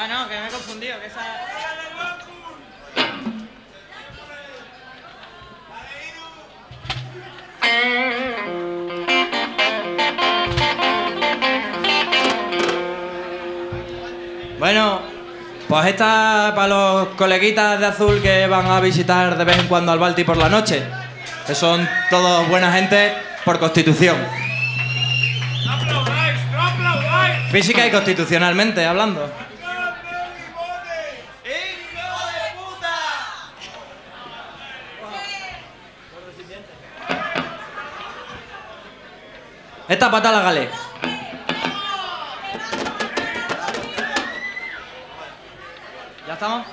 Ah, no, que me he confundido, que esa... Bueno, pues esta para los coleguitas de azul que van a visitar de vez en cuando al Balti por la noche, que son todos buena gente por constitución. ¡No aplaudáis! ¡No aplaudáis! Física y constitucionalmente hablando. Esta pata la galé. ¿Ya estamos?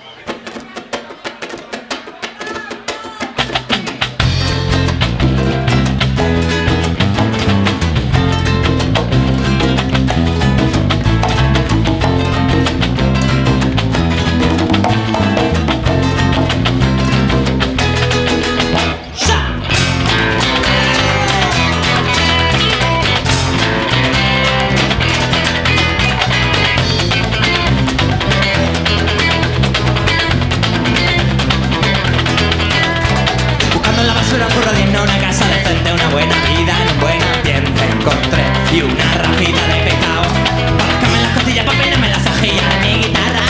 Una casa decente, una buena vida, en un buen ambiente encontré y una rápida de pecado. Para rascarme las costillas, para peinarme las hojillas de mi guitarra.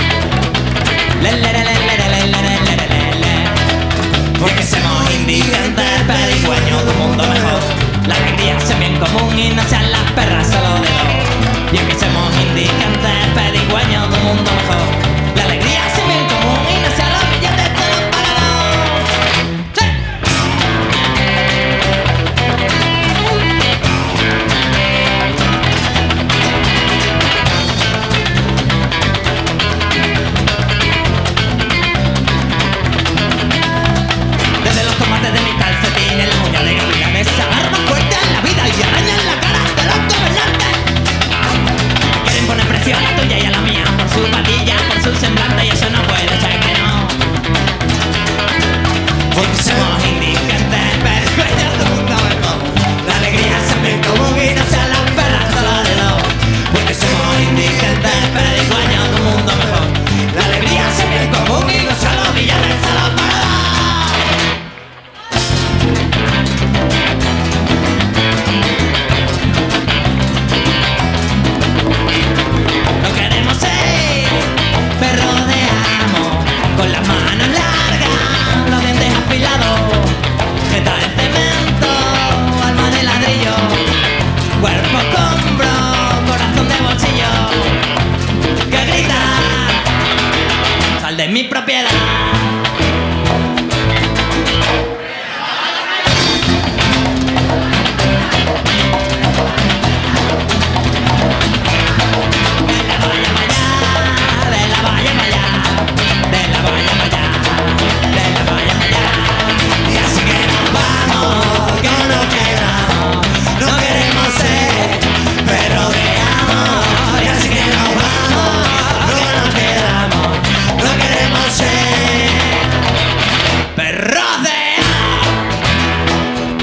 Porque somos indigentes, pedigüeños de un mundo mejor. La alegría sea bien común y no sean las perras solo de dos. Y es que somos indigentes, pedigüeños de un mundo mejor. La alegría sea bien común y no sean los billetes de los pagados. ¡Sí! Desde los tomates de mis calcetines, las uñas de gavilanes, armas fuertes en la vida y arañan la cara de los gobernantes. Me quieren poner presión a la tuya y a la mía por su patilla, por su semblante, y eso no puede ser que no. Porque somos indigentes, pero ellos nunca mejor. La alegría se me común y no sean las perras solo de dos. Porque somos indigentes, pedigüeños de un mundo mejor. La alegría se me común y no sean los villanes solo para dos. No queremos ser perros de amo, con las manos largas, los dientes afilados, jeta de cemento, alma de ladrillo, cuerpo hombro, corazón de bolsillo, que grita, sal de mi propiedad. De la valla para allá, de la valla para allá, de la valla para allá. Y así que nos vamos, que nos quedamos, no queremos ser perros de amor. Y así que nos vamos, no nos quedamos, no queremos ser perros de amor.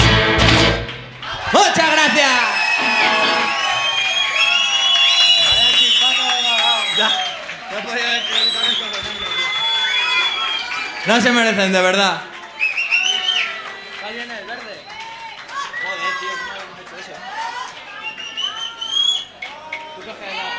Muchas gracias. No se merecen, de verdad. ¿Cuál viene el verde? Joder, tío, ¿cómo habíamos hecho eso? Tú coges la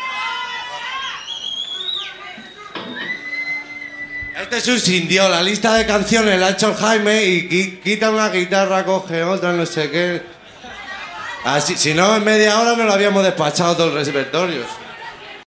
española. Este es un sindio, la lista de canciones la ha hecho el Jaime y quita una guitarra, coge otra, no sé qué. Así, si no, en media hora nos lo habíamos despachado todo el repertorio.